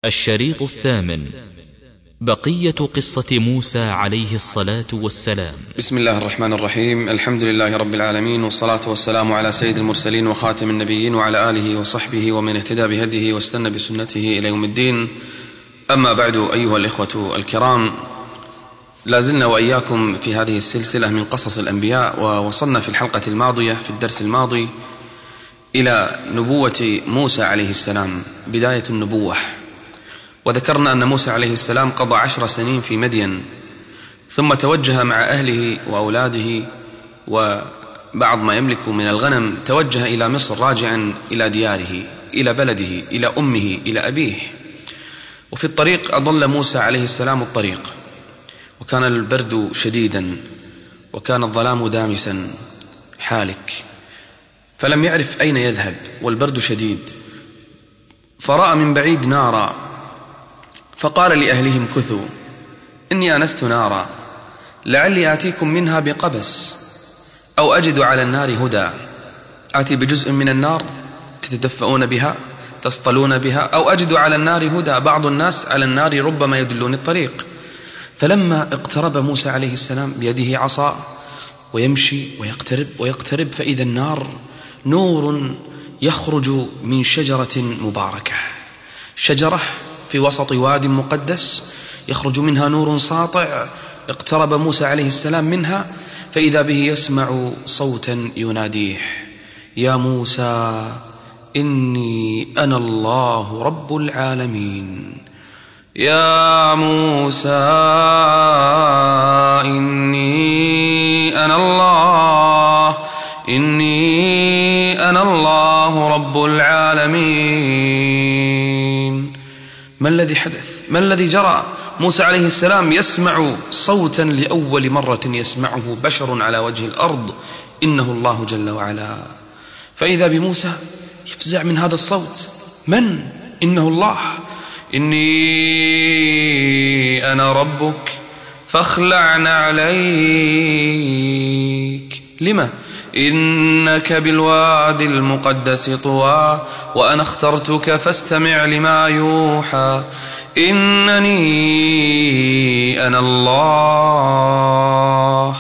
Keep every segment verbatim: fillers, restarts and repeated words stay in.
الشريط الثامن: بقية قصة موسى عليه الصلاة والسلام. بسم الله الرحمن الرحيم. الحمد لله رب العالمين، والصلاة والسلام على سيد المرسلين وخاتم النبيين وعلى آله وصحبه ومن اهتدى بهديه واستنى بسنته إلى يوم الدين. أما بعد، أيها الإخوة الكرام، لازلنا وإياكم في هذه السلسلة من قصص الأنبياء، ووصلنا في الحلقة الماضية في الدرس الماضي إلى نبوة موسى عليه السلام، بداية النبوة. وذكرنا أن موسى عليه السلام قضى عشر سنين في مدين، ثم توجه مع أهله وأولاده وبعض ما يملك من الغنم، توجه إلى مصر راجعا إلى دياره، إلى بلده، إلى أمه، إلى أبيه. وفي الطريق أضل موسى عليه السلام الطريق، وكان البرد شديدا، وكان الظلام دامسا حالك، فلم يعرف أين يذهب والبرد شديد. فرأى من بعيد نارا، فقال لأهلهم: كثوا إني آنست نارا لعلي آتيكم منها بقبس أو أجد على النار هدى. آتي بجزء من النار تتدفئون بها، تصطلون بها، أو أجد على النار هدى، بعض الناس على النار ربما يدلون الطريق. فلما اقترب موسى عليه السلام بيده عصا ويمشي ويقترب ويقترب، فإذا النار نور يخرج من شجرة مباركة، شجرة في وسط واد مقدس يخرج منها نور ساطع. اقترب موسى عليه السلام منها، فإذا به يسمع صوتا يناديه: يا موسى إني أنا الله رب العالمين، يا موسى إني أنا الله إني أنا الله رب العالمين. ما الذي حدث؟ ما الذي جرى؟ موسى عليه السلام يسمع صوتا لأول مرة يسمعه بشر على وجه الأرض، إنه الله جل وعلا. فإذا بموسى يفزع من هذا الصوت: من؟ إنه الله. إني أنا ربك فاخلع عليك. لما؟ إنك بالوادي المقدس طوى وأنا اخترتك فاستمع لما يوحى. إنني أنا الله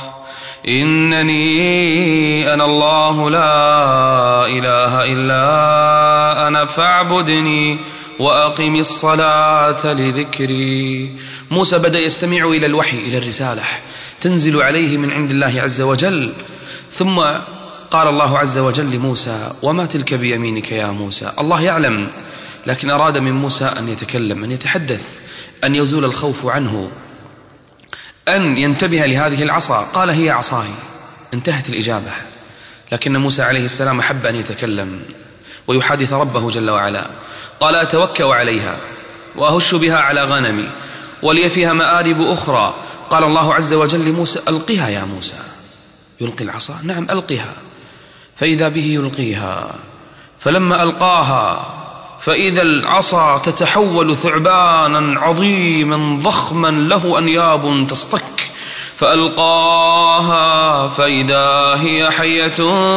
إنني أنا الله لا إله إلا أنا فاعبدني وأقم الصلاة لذكري. موسى بدأ يستمع إلى الوحي، إلى الرسالة تنزل عليه من عند الله عز وجل. ثم قال الله عز وجل لموسى: وما تلك بيمينك يا موسى؟ الله يعلم، لكن أراد من موسى أن يتكلم، أن يتحدث، أن يزول الخوف عنه، أن ينتبه لهذه العصا. قال: هي عصاي. انتهت الإجابة. لكن موسى عليه السلام أحب أن يتكلم ويحادث ربه جل وعلا. قال: أتوكأ عليها وأهش بها على غنمي ولي فيها مآرب أخرى. قال الله عز وجل لموسى: ألقها يا موسى. يلقي العصا؟ نعم، ألقها. فإذا به يلقيها، فلما ألقاها فإذا العصا تتحول ثعبانا عظيما ضخما له أنياب تصطك، فألقاها فإذا هي حية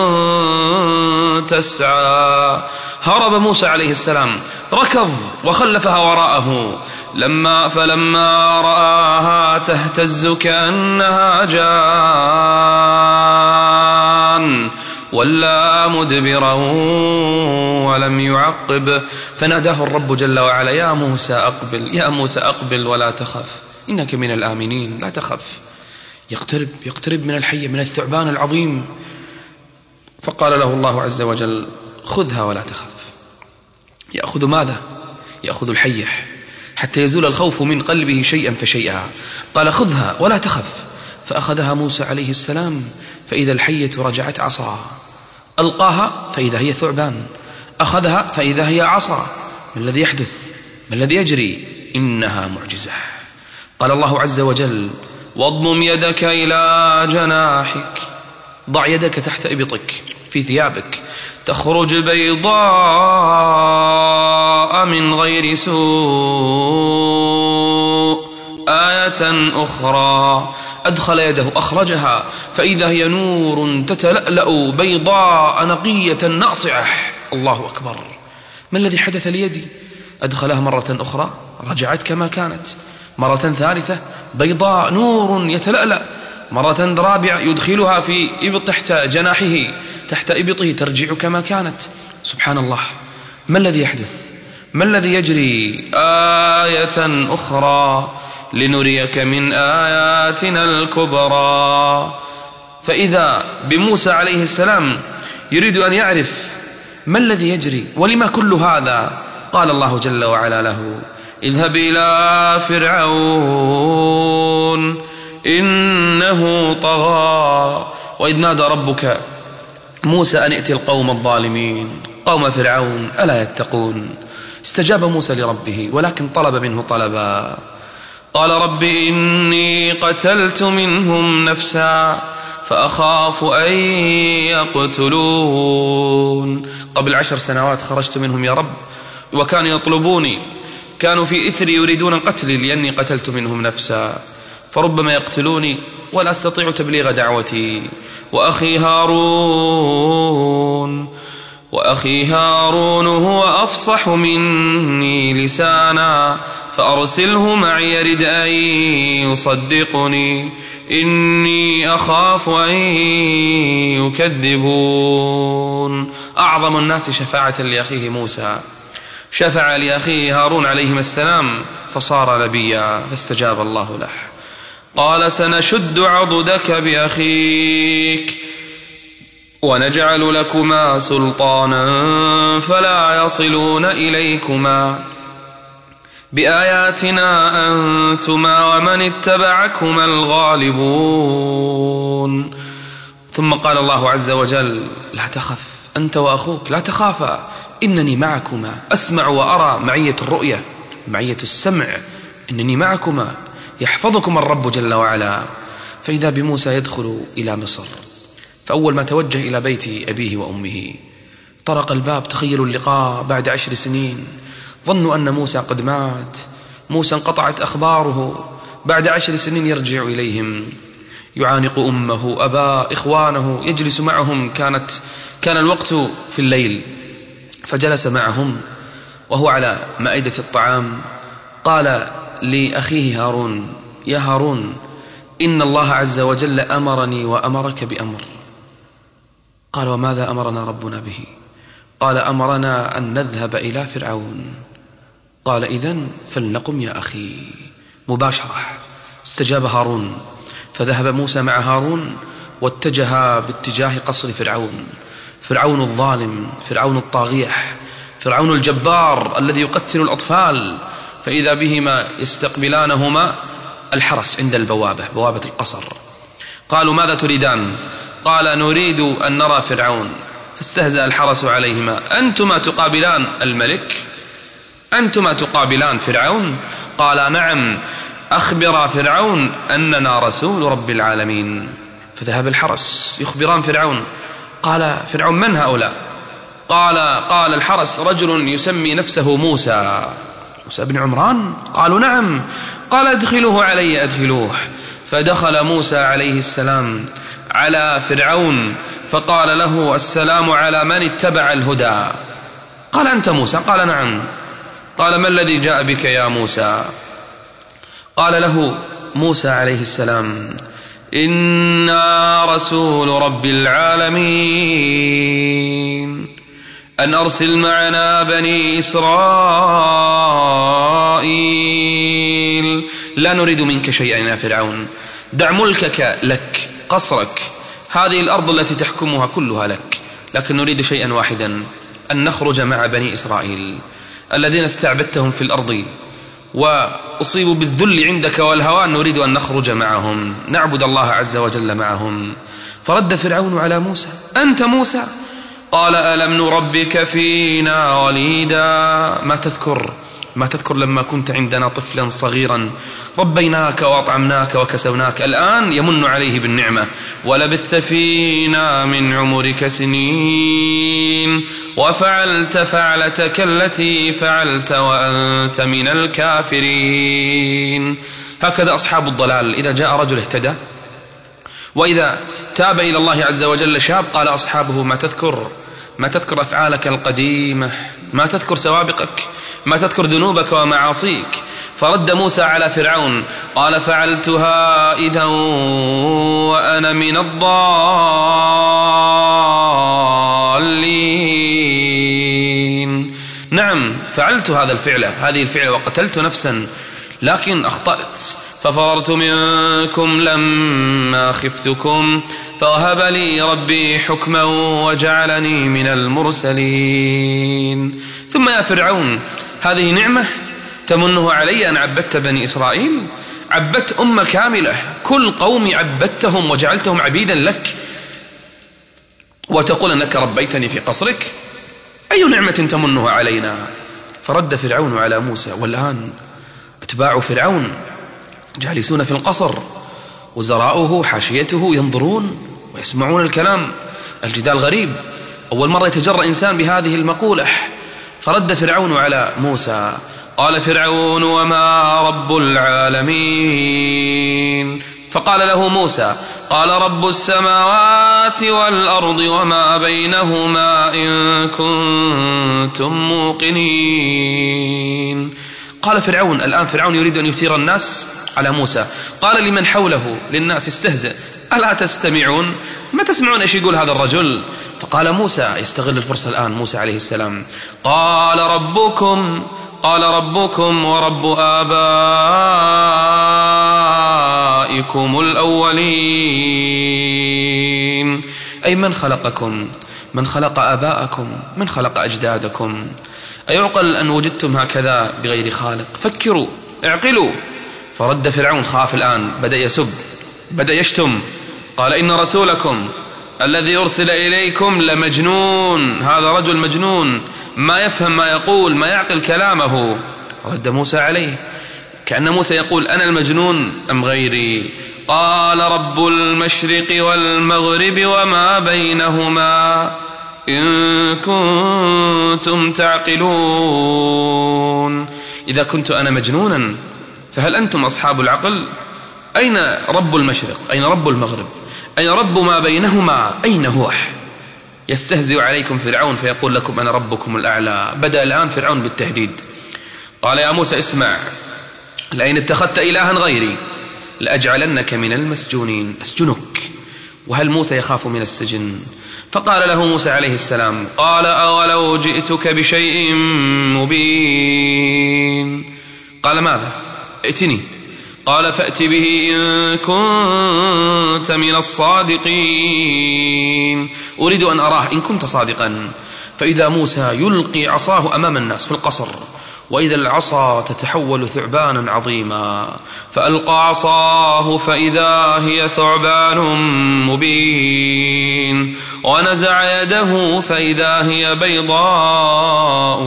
تسعى. هرب موسى عليه السلام، ركض وخلفها وراءه. لما فلما رآها تهتز كأنها جان ولا مدبرا ولم يعقب، فناداه الرب جل وعلا: يا موسى أقبل، يا موسى أقبل ولا تخف، إنك من الآمنين، لا تخف. يقترب يقترب من الحية، من الثعبان العظيم. فقال له الله عز وجل: خذها ولا تخف. يأخذ ماذا؟ يأخذ الحية حتى يزول الخوف من قلبه شيئا فشيئا. قال: خذها ولا تخف. فأخذها موسى عليه السلام، فإذا الحية رجعت عصا. ألقاها فإذا هي ثعبان، أخذها فإذا هي عصا. ما الذي يحدث؟ ما الذي يجري؟ إنها معجزة. قال الله عز وجل: واضمم يدك إلى جناحك، ضع يدك تحت إبطك في ثيابك، تخرج بيضاء من غير سوء آية أخرى. أدخل يده أخرجها فإذا هي نور تتلألأ بيضاء نقية ناصعة. الله أكبر. ما الذي حدث ليدي؟ أدخلها مرة أخرى رجعت كما كانت، مرة ثالثة بيضاء نور يتلألأ، مرة رابعة يدخلها في إبط تحت جناحه تحت إبطه ترجع كما كانت. سبحان الله، ما الذي يحدث؟ ما الذي يجري؟ آية أخرى لنريك من آياتنا الكبرى. فإذا بموسى عليه السلام يريد أن يعرف ما الذي يجري ولما كل هذا، قال الله جل وعلا له: اذهب إلى فرعون إنه طغى. وإذ نادى ربك موسى أن ائت القوم الظالمين قوم فرعون ألا يتقون. استجاب موسى لربه ولكن طلب منه طلبا، قال: رب إني قتلت منهم نفسا فأخاف أن يقتلون. قبل عشر سنوات خرجت منهم يا رب وكانوا يطلبوني، كانوا في إثري يريدون قتلي لأني قتلت منهم نفسا، فربما يقتلوني ولا أستطيع تبليغ دعوتي. وأخي هارون وأخي هارون هو أفصح مني لسانا فأرسله معي يرد أن يصدقني إني أخاف أن يكذبون. أعظم الناس شفاعة لأخيه موسى شفع لأخيه هارون عليهما السلام فصار نبيا، فاستجاب الله له. قال: سنشد عضدك بأخيك ونجعل لكما سلطانا فلا يصلون إليكما بآياتنا أنتما ومن اتبعكما الغالبون. ثم قال الله عز وجل: لا تخف أنت وأخوك، لا تخافا إنني معكما أسمع وأرى، معية الرؤية معية السمع، إنني معكما يحفظكم الرب جل وعلا. فإذا بموسى يدخل إلى مصر، فأول ما توجه إلى بيت أبيه وأمه طرق الباب، تخيلوا اللقاء بعد عشر سنين، ظنوا أن موسى قد مات، موسى انقطعت أخباره، بعد عشر سنين يرجع إليهم يعانق أمه أباه إخوانه، يجلس معهم، كانت كان الوقت في الليل، فجلس معهم وهو على مائدة الطعام. قال لأخيه هارون: يا هارون، إن الله عز وجل أمرني وأمرك بأمر. قال: وماذا أمرنا ربنا به؟ قال: أمرنا أن نذهب إلى فرعون. قال: إذن فلنقم يا أخي. مباشرة استجاب هارون، فذهب موسى مع هارون واتجه باتجاه قصر فرعون، فرعون الظالم، فرعون الطاغية، فرعون الجبار الذي يقتل الأطفال. فإذا بهما يستقبلانهما الحرس عند البوابة، بوابة القصر. قالوا: ماذا تريدان؟ قال: نريد أن نرى فرعون. فاستهزأ الحرس عليهما: أنتما تقابلان الملك؟ أنتما تقابلان فرعون؟ قال: نعم، أخبر فرعون أننا رسول رب العالمين. فذهب الحرس يخبران فرعون. قال فرعون: من هؤلاء؟ قال قال الحرس: رجل يسمي نفسه موسى. موسى بن عمران؟ قالوا: نعم. قال: ادخلوه علي، ادخلوه. فدخل موسى عليه السلام على فرعون فقال له: السلام على من اتبع الهدى. قال: أنت موسى؟ قال: نعم. قال: ما الذي جاء بك يا موسى؟ قال له موسى عليه السلام: إنا رسول رب العالمين أن أرسل معنا بني إسرائيل لا نريد منك شيئا يا فرعون، دع ملكك لك، قصرك، هذه الأرض التي تحكمها كلها لك، لكن نريد شيئا واحدا، أن نخرج مع بني إسرائيل الذين استعبدتهم في الأرض وأصيبوا بالذل عندك والهوان، نريد أن نخرج معهم نعبد الله عز وجل معهم. فرد فرعون على موسى: أنت موسى؟ قال: ألم نربك فينا وليدا؟ ما تذكر ما تذكر لما كنت عندنا طفلا صغيرا ربيناك وأطعمناك وكسوناك، الآن يمن عليه بالنعمة. ولبثت فينا من عمرك سنين وفعلت فعلتك التي فعلت وأنت من الكافرين. هكذا أصحاب الضلال، إذا جاء رجل اهتدى وإذا تاب إلى الله عز وجل شاب، قال أصحابه: ما تذكر ما تذكر أفعالك القديمة، ما تذكر سوابقك، ما تذكر ذنوبك ومعاصيك. فرد موسى على فرعون قال فعلتها إذا وأنا من الضالين. نعم فعلت هذا الفعل هذه الفعل وقتلت نفسا لكن أخطأت، ففررت منكم لما خفتكم فوهب لي ربي حكما وجعلني من المرسلين. ثم يا فرعون هذه نعمة تمنه علي أن عبدت بني إسرائيل؟ عبدت أمة كاملة، كل قوم عبدتهم وجعلتهم عبيدا لك، وتقول أنك ربيتني في قصرك؟ أي نعمة تمنها علينا؟ فرد فرعون على موسى. والآن اتباع فرعون جالسون في القصر، وزراؤه حاشيته ينظرون ويسمعون الكلام. الجدال غريب، أول مرة يتجرأ إنسان بهذه المقولة. فرد فرعون على موسى قال فرعون وما رب العالمين؟ فقال له موسى قال رب السماوات والأرض وما بينهما إن كنتم موقنين. قال فرعون، الآن فرعون يريد أن يثير الناس على موسى، قال لمن حوله للناس استهزئ ألا تستمعون؟ ما تسمعون إيش يقول هذا الرجل؟ فقال موسى يستغل الفرصة الآن موسى عليه السلام قال ربكم قال ربكم ورب آبائكم الأولين. أي من خلقكم؟ من خلق آباءكم؟ من خلق أجدادكم؟ أيعقل أن وجدتم هكذا بغير خالق؟ فكروا اعقلوا. فرد فرعون، خاف الآن، بدأ يسب، بدأ يشتم، قال إن رسولكم الذي أرسل إليكم لمجنون، هذا رجل مجنون ما يفهم ما يقول، ما يعقل كلامه. رد موسى عليه كأن موسى يقول أنا المجنون أم غيري؟ قال رب المشرق والمغرب وما بينهما إن كنتم تعقلون. إذا كنت أنا مجنونا فهل أنتم أصحاب العقل؟ أين رب المشرق؟ أين رب المغرب؟ أين رب ما بينهما؟ أين هو؟ يستهزئ عليكم فرعون فيقول لكم أنا ربكم الأعلى. بدأ الآن فرعون بالتهديد. قال يا موسى اسمع، لئن اتخذت إلها غيري لأجعلنك من المسجونين، أسجنك. وهل موسى يخاف من السجن؟ فقال له موسى عليه السلام قال أولو جئتك بشيء مبين؟ قال ماذا؟ ائتني. قال فأت به إن كنت من الصادقين. أريد أن أراه إن كنت صادقا. فإذا موسى يلقي عصاه أمام الناس في القصر، وإذا العصا تتحول ثعبانا عظيما، فألقى عصاه فإذا هي ثعبان مبين، ونزع يده فإذا هي بيضاء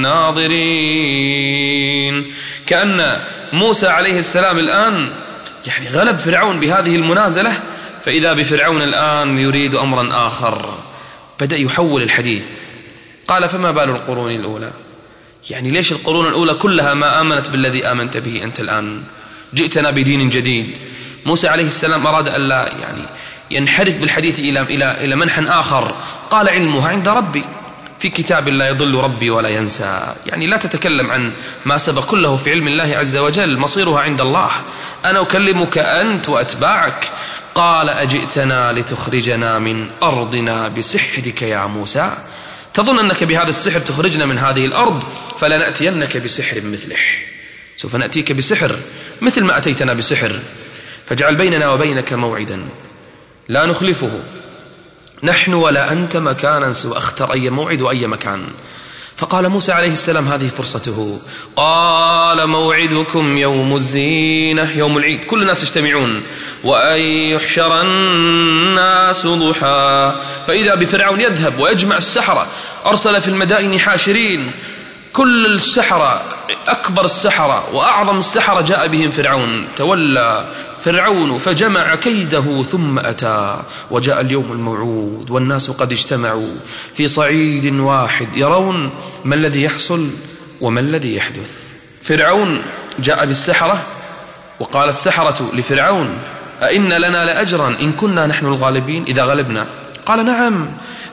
للناظرين. كأن موسى عليه السلام الآن يعني غلب فرعون بهذه المنازلة، فإذا بفرعون الآن يريد أمرا آخر. بدأ يحول الحديث. قال فما بال القرون الأولى؟ يعني ليش القرون الأولى كلها ما آمنت بالذي آمنت به أنت الآن؟ جئتنا بدين جديد. موسى عليه السلام أراد أن لا يعني ينحرف بالحديث إلى إلى إلى منحى آخر. قال علمها عند ربي في كتاب لا يضل ربي ولا ينسى. يعني لا تتكلم عن ما سبق، كله في علم الله عز وجل، مصيرها عند الله. أنا أكلمك أنت وأتباعك. قال أجئتنا لتخرجنا من أرضنا بسحرك يا موسى؟ تظن أنك بهذا السحر تخرجنا من هذه الأرض؟ فلنأتينك بسحر مثله. سوف نأتيك بسحر مثل ما أتيتنا بسحر، فاجعل بيننا وبينك موعدا لا نخلفه نحن ولا أنت مكانا سوى، اختر أي موعد وأي مكان. فقال موسى عليه السلام هذه فرصته. قال موعدكم يوم الزينة، يوم العيد، كل الناس يجتمعون، وأن يحشر الناس ضحى. فإذا بفرعون يذهب ويجمع السحرة، أرسل في المدائن حاشرين، كل السحرة، أكبر السحرة وأعظم السحرة جاء بهم فرعون. تولى فرعون فجمع كيده ثم أتى، وجاء اليوم الموعود والناس قد اجتمعوا في صعيد واحد يرون ما الذي يحصل وما الذي يحدث. فرعون جاء بالسحرة، وقال السحرة لفرعون أئن لنا لأجرا إن كنا نحن الغالبين إذا غلبنا؟ قال نعم،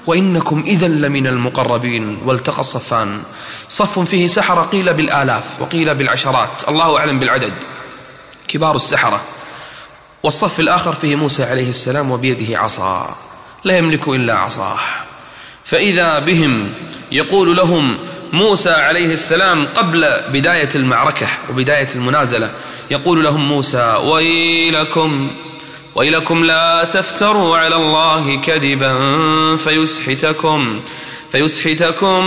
وإنكم إذا لمن المقربين. والتقى الصفان، صف فيه سحرة قيل بالآلاف وقيل بالعشرات، الله أعلم بالعدد، كبار السحرة. والصف الآخر فيه موسى عليه السلام وبيده عصا لا يملك إلا عصاه. فإذا بهم يقول لهم موسى عليه السلام قبل بداية المعركة وبداية المنازلة، يقول لهم موسى: ويلكم ويلكم لا تفتروا على الله كذبا فيسحتكم فيسحتكم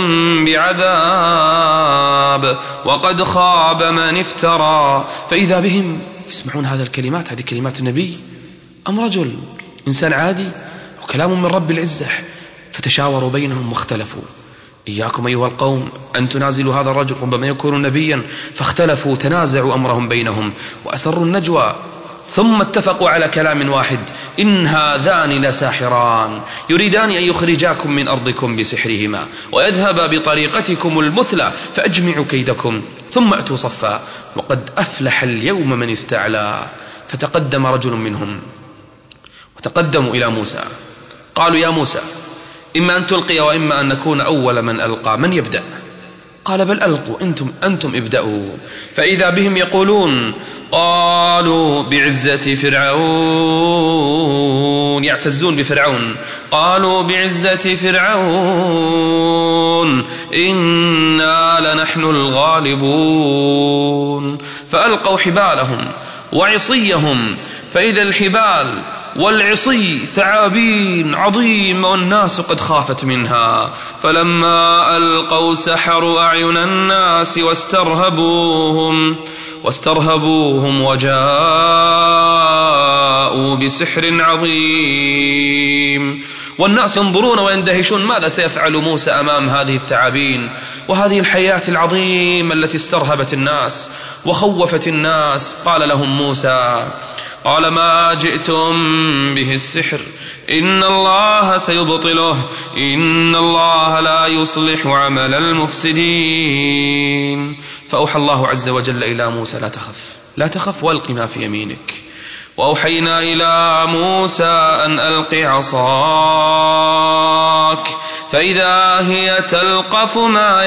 بعذاب وقد خاب من افترى. فإذا بهم يسمعون هذا الكلمات، هذه كلمات النبي أم رجل إنسان عادي وكلام من رب العزة؟ فتشاوروا بينهم واختلفوا: إياكم أيها القوم أن تنازلوا هذا الرجل، ربما يكون نبيا. فاختلفوا تنازعوا أمرهم بينهم وأسروا النجوى، ثم اتفقوا على كلام واحد: إن هذان لساحران يريدان أن يخرجاكم من أرضكم بسحرهما ويذهبا بطريقتكم المثلى فأجمعوا كيدكم ثم أتوا صفا وقد أفلح اليوم من استعلى. فتقدم رجل منهم وتقدموا إلى موسى، قالوا: يا موسى، إما أن تلقي وإما أن نكون أول من ألقى، من يبدأ؟ قال: بل ألقوا، أنتم, أنتم ابدأوا. فإذا بهم يقولون: قالوا بعزة فرعون، يعتزون بفرعون، قالوا بعزة فرعون إنا لنحن الغالبون. فألقوا حبالهم وعصيهم، فإذا الحبال والعصي ثعابين عظيم والناس قد خافت منها. فلما ألقوا سحروا أعين الناس واسترهبوهم واسترهبوهم وجاءوا بسحر عظيم. والناس ينظرون ويندهشون ماذا سيفعل موسى أمام هذه الثعابين وهذه الحياة العظيمة التي استرهبت الناس وخوفت الناس. قال لهم موسى: قال ما جئتم به السحر إن الله سيبطله إن الله لا يصلح عمل المفسدين. فأوحى الله عز وجل إلى موسى: لا تخف لا تخف وألق ما في يمينك. وأوحينا إلى موسى أن ألق عصاك فإذا هي تلقف ما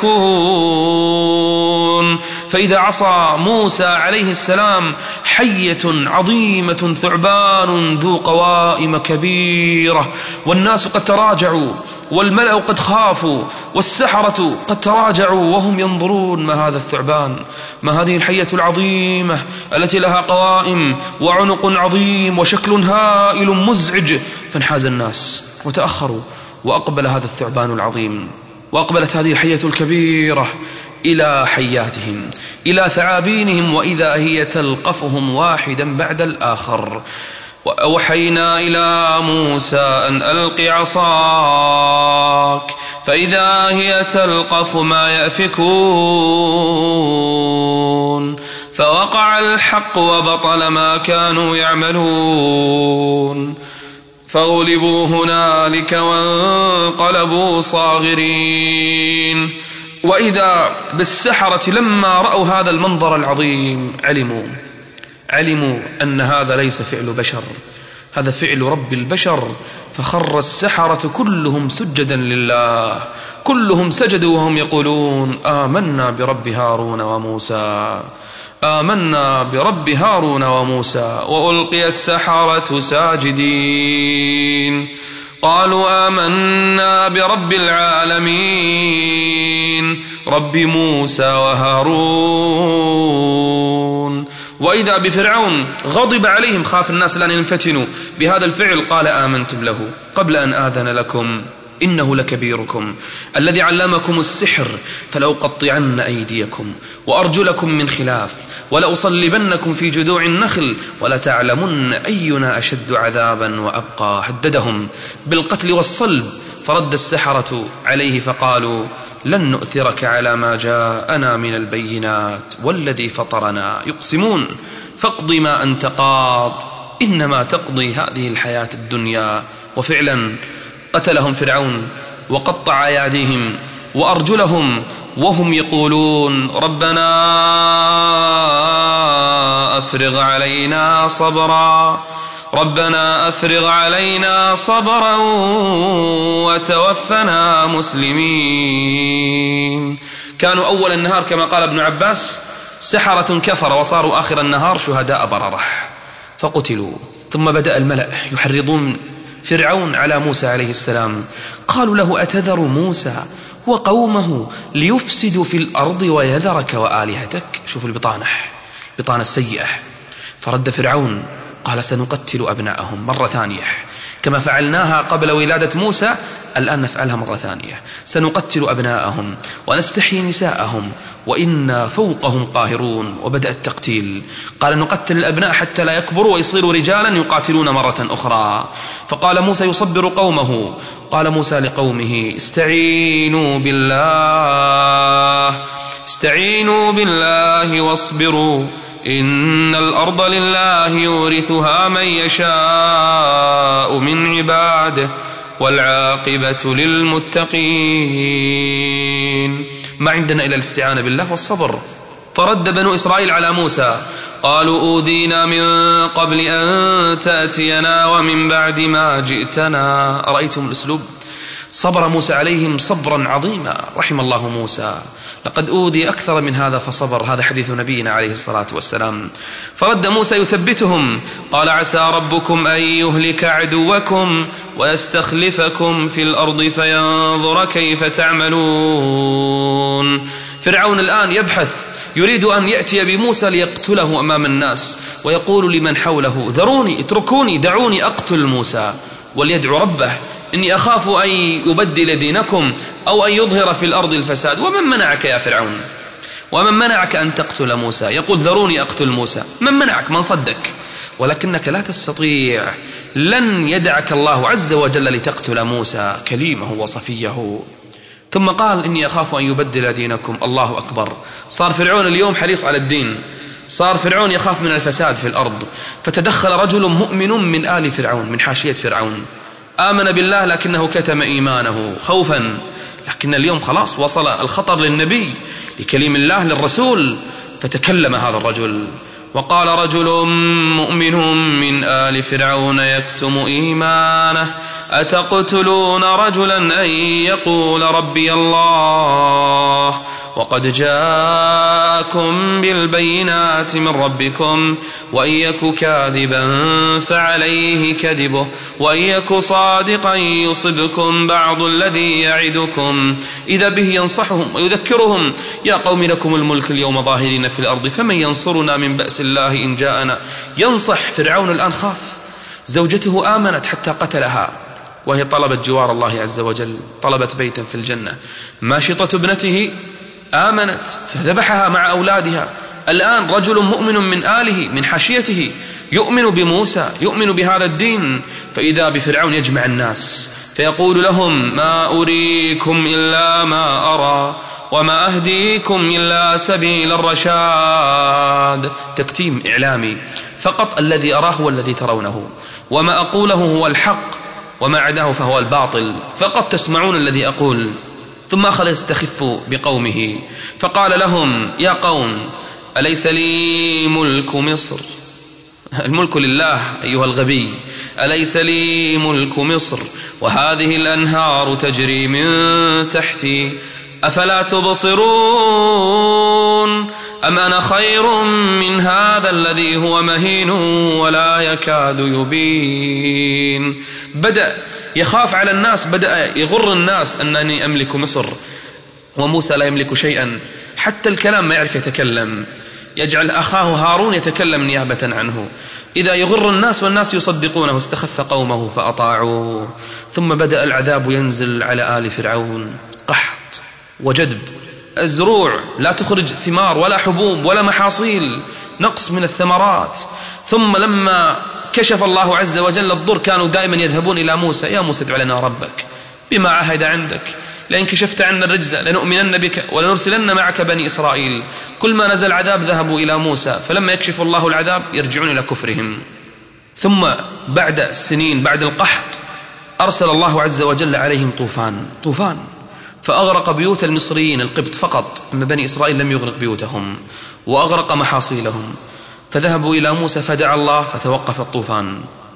يأفكون. فإذا عصا موسى عليه السلام حية عظيمة ثعبان ذو قوائم كبيرة، والناس قد تراجعوا والملأ قد خافوا والسحرة قد تراجعوا وهم ينظرون ما هذا الثعبان، ما هذه الحية العظيمة التي لها قوائم وعنق عظيم وشكل هائل مزعج. فانحاز الناس وتأخروا، وأقبل هذا الثعبان العظيم وأقبلت هذه الحية الكبيرة إلى حياتهم إلى ثعابينهم، وإذا هي تلقفهم واحدا بعد الآخر. وأوحينا إلى موسى أن ألق عصاك فإذا هي تلقف ما يأفكون. فوقع الحق وبطل ما كانوا يعملون، فغلبوا هنالك وانقلبوا صاغرين. وإذا بالسحرة لما رأوا هذا المنظر العظيم علموا علموا أن هذا ليس فعل بشر، هذا فعل رب البشر. فخر السحرة كلهم سجدا لله، كلهم سجدوا وهم يقولون: آمنا برب هارون وموسى آمنا برب هارون وموسى. وألقي السحرة ساجدين قالوا آمنا برب العالمين رب موسى وهارون. وإذا بفرعون غضب عليهم، خاف الناس لأن ينفتنوا بهذا الفعل، قال آمنتم له قبل أن آذن لكم إنه لكبيركم الذي علمكم السحر فلأقطعن أيديكم وأرجلكم من خلاف ولأصلبنكم في جذوع النخل ولتعلمن أينا أشد عذابا وأبقى. هددهم بالقتل والصلب، فرد السحرة عليه فقالوا: لن نؤثرك على ما جاءنا من البينات والذي فطرنا، يقسمون فاقض ما أنت قاض إنما تقضي هذه الحياة الدنيا. وفعلا قتلهم فرعون وقطع أيديهم وأرجلهم وهم يقولون: ربنا أفرغ علينا صبرا ربنا أفرغ علينا صبرا وتوفنا مسلمين. كانوا أول النهار كما قال ابن عباس سحرة كفر، وصاروا آخر النهار شهداء بررة فقتلوا. ثم بدأ الملأ يحرضون فرعون على موسى عليه السلام، قالوا له أتذر موسى وقومه ليفسدوا في الأرض ويذرك وآلهتك. شوفوا البطانة، البطانة السيئة. فرد فرعون قال سنقتل أبناءهم مرة ثانية كما فعلناها قبل ولادة موسى، الآن نفعلها مرة ثانية، سنقتل أبناءهم ونستحيي نساءهم وإنا فوقهم قاهرون. وبدأ التقتيل، قال نقتل الأبناء حتى لا يكبروا ويصيروا رجالا يقاتلون مرة أخرى. فقال موسى يصبر قومه، قال موسى لقومه استعينوا بالله استعينوا بالله واصبروا إن الأرض لله يورثها من يشاء من عباده والعاقبة للمتقين. ما عندنا إلا الاستعانة بالله والصبر. فرد بنو إسرائيل على موسى قالوا أوذينا من قبل أن تأتينا ومن بعد ما جئتنا. رأيتم الأسلوب؟ صبر موسى عليهم صبرا عظيما، رحم الله موسى، لقد أوذي أكثر من هذا فصبر. هذا حديث نبينا عليه الصلاة والسلام. فرد موسى يثبتهم قال عسى ربكم أن يهلك عدوكم ويستخلفكم في الأرض فينظر كيف تعملون. فرعون الآن يبحث، يريد أن يأتي بموسى ليقتله أمام الناس، ويقول لمن حوله ذروني اتركوني دعوني أقتل موسى وليدعو ربه إني أخاف أن يبدل دينكم أو أن يظهر في الأرض الفساد. ومن منعك يا فرعون؟ ومن منعك أن تقتل موسى؟ يقول ذروني أقتل موسى. من منعك؟ من صدك؟ ولكنك لا تستطيع، لن يدعك الله عز وجل لتقتل موسى كليمه وصفيه. ثم قال إني أخاف أن يبدل دينكم. الله أكبر. صار فرعون اليوم حريص على الدين، صار فرعون يخاف من الفساد في الأرض. فتدخل رجل مؤمن من آل فرعون، من حاشية فرعون، آمن بالله لكنه كتم إيمانه خوفا. لكن اليوم خلاص وصل الخطر للنبي، لكليم الله للرسول. فتكلم هذا الرجل وقال رجل مؤمن من آل فرعون يكتم إيمانه أتقتلون رجلا أن يقول ربي الله وقد جاءكم بالبينات من ربكم وإن يك كاذبا فعليه كذبه وإن يك صادقا يصبكم بعض الذي يعدكم إذا به ينصحهم ويذكرهم يا قوم لكم الملك اليوم ظاهرين في الأرض فمن ينصرنا من بأس الله إن جاءنا. ينصح فرعون الآن خاف. زوجته آمنت حتى قتلها وهي طلبت جوار الله عز وجل، طلبت بيتا في الجنة. ماشطة ابنته آمنت فذبحها مع أولادها. الآن رجل مؤمن من آله من حاشيته يؤمن بموسى، يؤمن بهذا الدين. فإذا بفرعون يجمع الناس فيقول لهم ما أريكم إلا ما أرى وما أهديكم إلا سبيل الرشاد. تكتيم إعلامي فقط. الذي أراه هو الذي ترونه، وما أقوله هو الحق وما عداه فهو الباطل. فقط تسمعون الذي أقول. ثم أخذ يستخف بقومه فقال لهم يا قوم أليس لي ملك مصر؟ الملك لله أيها الغبي. أليس لي ملك مصر وهذه الأنهار تجري من تحتي أفلا تبصرون أم أنا خير من هذا الذي هو مهين ولا يكاد يبين. بدأ يخاف على الناس، بدأ يغر الناس أنني أملك مصر، وموسى لا يملك شيئا، حتى الكلام ما يعرف يتكلم، يجعل أخاه هارون يتكلم نيابة عنه. إذا يغر الناس والناس يصدقونه. استخف قومه فأطاعوه. ثم بدأ العذاب ينزل على آل فرعون، قحط وجدب، الزروع لا تخرج ثمار ولا حبوب ولا محاصيل، نقص من الثمرات. ثم لما كشف الله عز وجل الضر كانوا دائما يذهبون إلى موسى يا موسى ادع لنا ربك بما عهد عندك لئن كشفت عنا الرجز لنؤمنن بك ولنرسلن معك بني إسرائيل. كل ما نزل عذاب ذهبوا إلى موسى، فلما يكشف الله العذاب يرجعون إلى كفرهم. ثم بعد السنين بعد القحط أرسل الله عز وجل عليهم طوفان طوفان فأغرق بيوت المصريين القبط فقط، أما بني إسرائيل لم يغرق بيوتهم، وأغرق محاصيلهم. فذهبوا إلى موسى فدعا الله فتوقف الطوفان.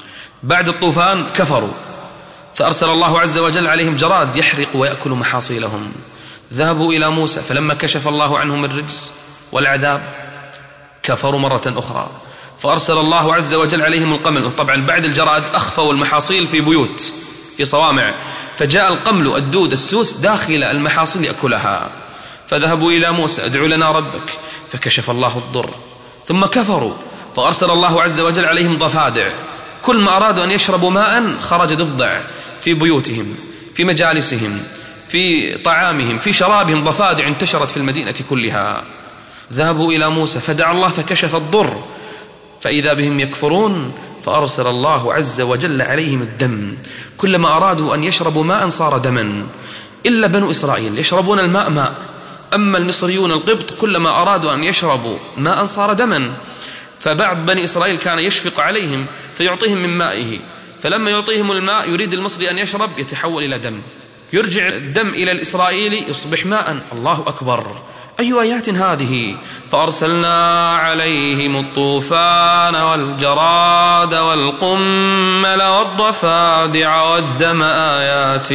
بعد الطوفان كفروا، فأرسل الله عز وجل عليهم جراد يحرق ويأكل محاصيلهم. ذهبوا إلى موسى، فلما كشف الله عنهم الرجز والعذاب كفروا مرة أخرى، فأرسل الله عز وجل عليهم القمل. طبعا بعد الجراد أخفوا المحاصيل في بيوت في صوامع، فجاء القمل الدود السوس داخل المحاصيل يأكلها. فذهبوا إلى موسى ادعوا لنا ربك، فكشف الله الضر. ثم كفروا، فأرسل الله عز وجل عليهم ضفادع، كل ما أرادوا أن يشربوا ماء خرج ضفدع في بيوتهم، في مجالسهم، في طعامهم، في شرابهم، ضفادع انتشرت في المدينة كلها. ذهبوا إلى موسى فدعا الله فكشف الضر، فإذا بهم يكفرون، فأرسل الله عز وجل عليهم الدم، كلما أرادوا أن يشربوا ماء صار دما، إلا بنو إسرائيل يشربون الماء ماء، أما المصريون القبط كلما أرادوا أن يشربوا ماء صار دما. فبعض بني إسرائيل كان يشفق عليهم فيعطيهم من مائه، فلما يعطيهم الماء يريد المصري أن يشرب يتحول إلى دم، يرجع الدم إلى الإسرائيلي يصبح ماء. الله أكبر، أي آيات هذه؟ فأرسلنا عليهم الطوفان والجراد والقمل والضفادع والدم آيات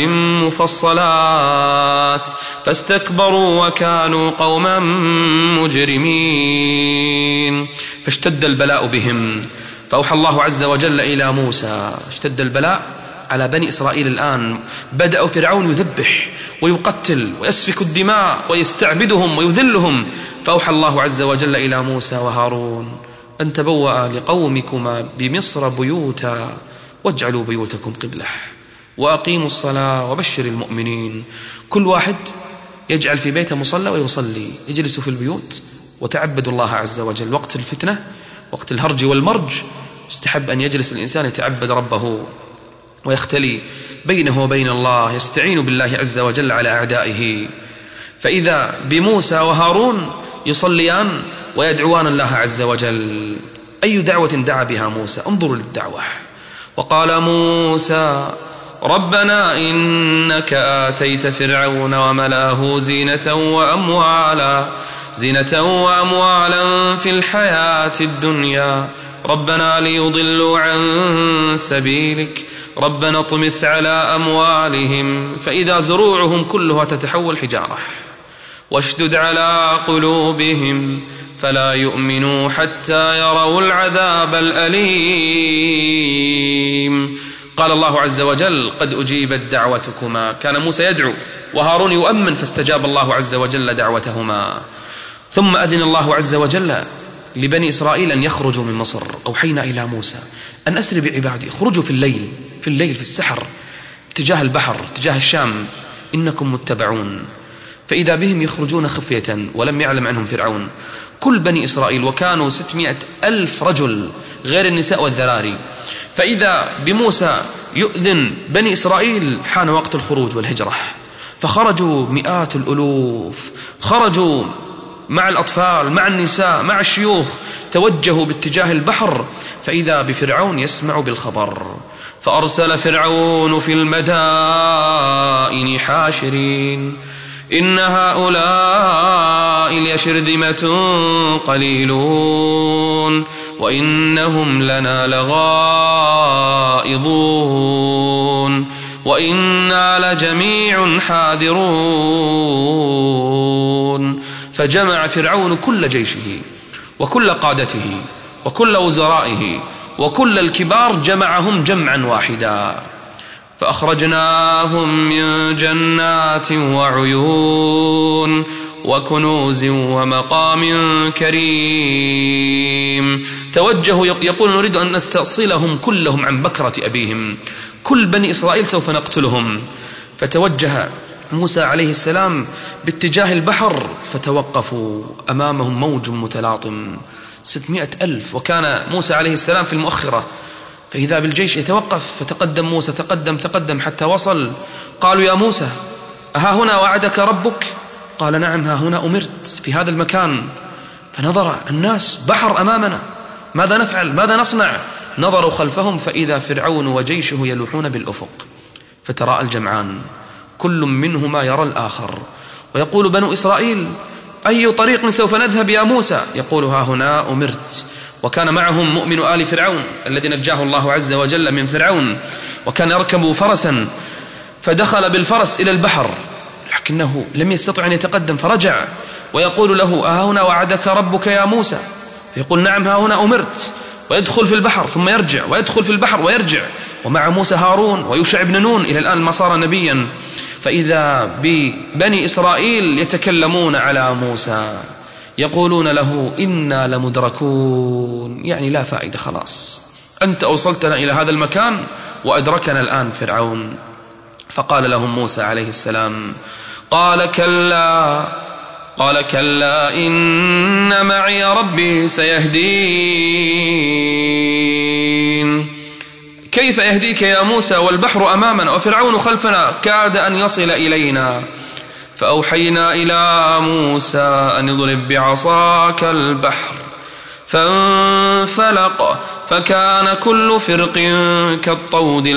مفصلات فاستكبروا وكانوا قوما مجرمين. فاشتد البلاء بهم، فأوحى الله عز وجل إلى موسى. اشتد البلاء على بني إسرائيل الآن، بدأ فرعون يذبح ويقتل ويسفك الدماء ويستعبدهم ويذلهم. فأوحى الله عز وجل إلى موسى وهارون أن تبوأ لقومكما بمصر بيوتا واجعلوا بيوتكم قبلة وأقيموا الصلاة وبشر المؤمنين. كل واحد يجعل في بيته مصلى ويصلي، يجلس في البيوت وتعبد الله عز وجل. وقت الفتنة، وقت الهرج والمرج، يستحب أن يجلس الإنسان يتعبد ربه ويختلي بينه وبين الله، يستعين بالله عز وجل على أعدائه. فإذا بموسى وهارون يصليان ويدعوان الله عز وجل. أي دعوة دعا بها موسى؟ انظروا للدعوة. وقال موسى ربنا إنك آتيت فرعون وملأه زينة وأموالا زينة وأموالا في الحياة الدنيا ربنا ليضلوا عن سبيلك ربنا اطمس على أموالهم فإذا زروعهم كلها تتحول حجارة واشدد على قلوبهم فلا يؤمنوا حتى يروا العذاب الأليم. قال الله عز وجل قد أجيبت دعوتكما. كان موسى يدعو وهارون يؤمن، فاستجاب الله عز وجل دعوتهما. ثم أذن الله عز وجل لبني إسرائيل أن يخرجوا من مصر. أوحينا إلى موسى أن أسر بعبادي، خرجوا في الليل في الليل في السحر اتجاه البحر اتجاه الشام، إنكم متبعون. فإذا بهم يخرجون خفية ولم يعلم عنهم فرعون. كل بني إسرائيل، وكانوا ستمائة ألف رجل غير النساء والذراري. فإذا بموسى يؤذن بني إسرائيل حان وقت الخروج والهجرة، فخرجوا مئات الألوف، خرجوا مع الأطفال مع النساء مع الشيوخ، توجهوا باتجاه البحر. فإذا بفرعون يسمع بالخبر، فأرسل فرعون في المدائن حاشرين إن هؤلاء لشرذمة قليلون وإنهم لنا لغائظون وإنا لجميع حاذرون. فجمع فرعون كل جيشه وكل قادته وكل وزرائه وكل الكبار، جمعهم جمعا واحدا، فأخرجناهم من جنات وعيون وكنوز ومقام كريم. توجهوا يقول نريد أن نستأصلهم كلهم عن بكرة أبيهم، كل بني إسرائيل سوف نقتلهم. فتوجه موسى عليه السلام باتجاه البحر، فتوقفوا أمامهم موج متلاطم ستمائة ألف، وكان موسى عليه السلام في المؤخرة. فإذا بالجيش يتوقف، فتقدم موسى تقدم تقدم حتى وصل. قالوا يا موسى أها هنا وعدك ربك؟ قال نعم ها هنا أمرت في هذا المكان. فنظر الناس بحر أمامنا، ماذا نفعل ماذا نصنع؟ نظروا خلفهم فإذا فرعون وجيشه يلوحون بالأفق، فتراءى الجمعان كل منهما يرى الآخر، ويقول بنو إسرائيل أي طريق سوف نذهب يا موسى؟ يقول ها هنا أمرت. وكان معهم مؤمن آل فرعون الذي نجاه الله عز وجل من فرعون، وكان يركب فرسا فدخل بالفرس إلى البحر لكنه لم يستطع أن يتقدم فرجع، ويقول له ها هنا وعدك ربك يا موسى؟ يقول نعم ها هنا أمرت، ويدخل في البحر ثم يرجع ويدخل في البحر ويرجع. ومع موسى هارون ويوشع بن نون إلى الآن ما صار نبيا. فإذا ببني إسرائيل يتكلمون على موسى يقولون له إنا لمدركون، يعني لا فائدة، خلاص أنت أوصلتنا إلى هذا المكان وأدركنا الآن فرعون. فقال لهم موسى عليه السلام قال كلا قال كلا إن معي ربي سيهدين. كيف يهديك يا موسى والبحر أمامنا وفرعون خلفنا كاد أن يصل إلينا؟ فأوحينا إلى موسى أن اضرب بعصاك البحر فانفلق فكان كل فرق كالطود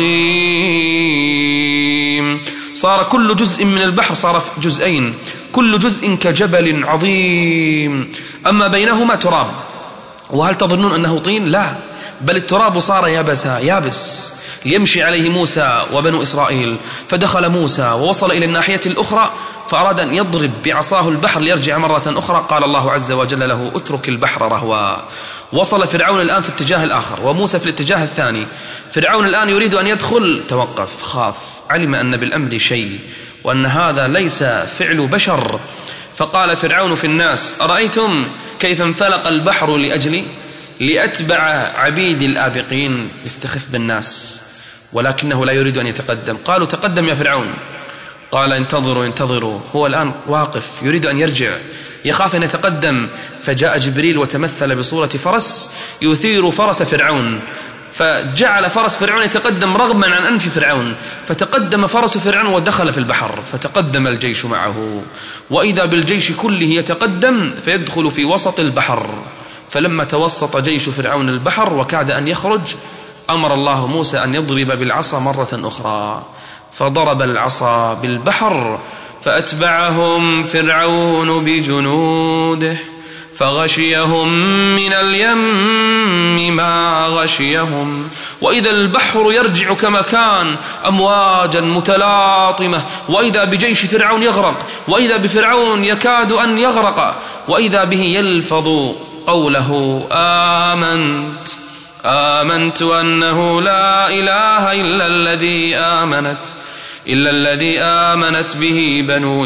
العظيم. صار كل جزء من البحر صار جزئين، كل جزء كجبل عظيم، أما بينهما تراب. وهل تظنون أنه طين؟ لا، بل التراب صار يابسا يابس ليمشي عليه موسى وبنو إسرائيل. فدخل موسى ووصل إلى الناحية الأخرى فأراد أن يضرب بعصاه البحر ليرجع مرة أخرى، قال الله عز وجل له اترك البحر رهوا. وصل فرعون الآن في الاتجاه الآخر وموسى في الاتجاه الثاني. فرعون الآن يريد أن يدخل، توقف، خاف، علم أن بالأمر شيء وأن هذا ليس فعل بشر. فقال فرعون في الناس أرأيتم كيف انفلق البحر لأجلي لأتبع عبيد الآبقين؟ يستخف بالناس ولكنه لا يريد أن يتقدم. قالوا تقدم يا فرعون، قال انتظروا انتظروا، هو الآن واقف يريد أن يرجع، يخاف أن يتقدم. فجاء جبريل وتمثل بصورة فرس يثير فرس فرعون، فجعل فرس فرعون يتقدم رغما عن أنف فرعون، فتقدم فرس فرعون ودخل في البحر، فتقدم الجيش معه، وإذا بالجيش كله يتقدم فيدخل في وسط البحر. فلما توسط جيش فرعون البحر وكاد أن يخرج أمر الله موسى أن يضرب بالعصا مرة أخرى، فضرب العصا بالبحر فأتبعهم فرعون بجنوده فغشيهم من اليم ما غشيهم، وإذا البحر يرجع كما كان أمواجا متلاطمة، وإذا بجيش فرعون يغرق، وإذا بفرعون يكاد أن يغرق، وإذا به يلفظ قوله آمنت آمنت أنه لا إله إلا الذي آمنت إلا الذي آمنت به بنو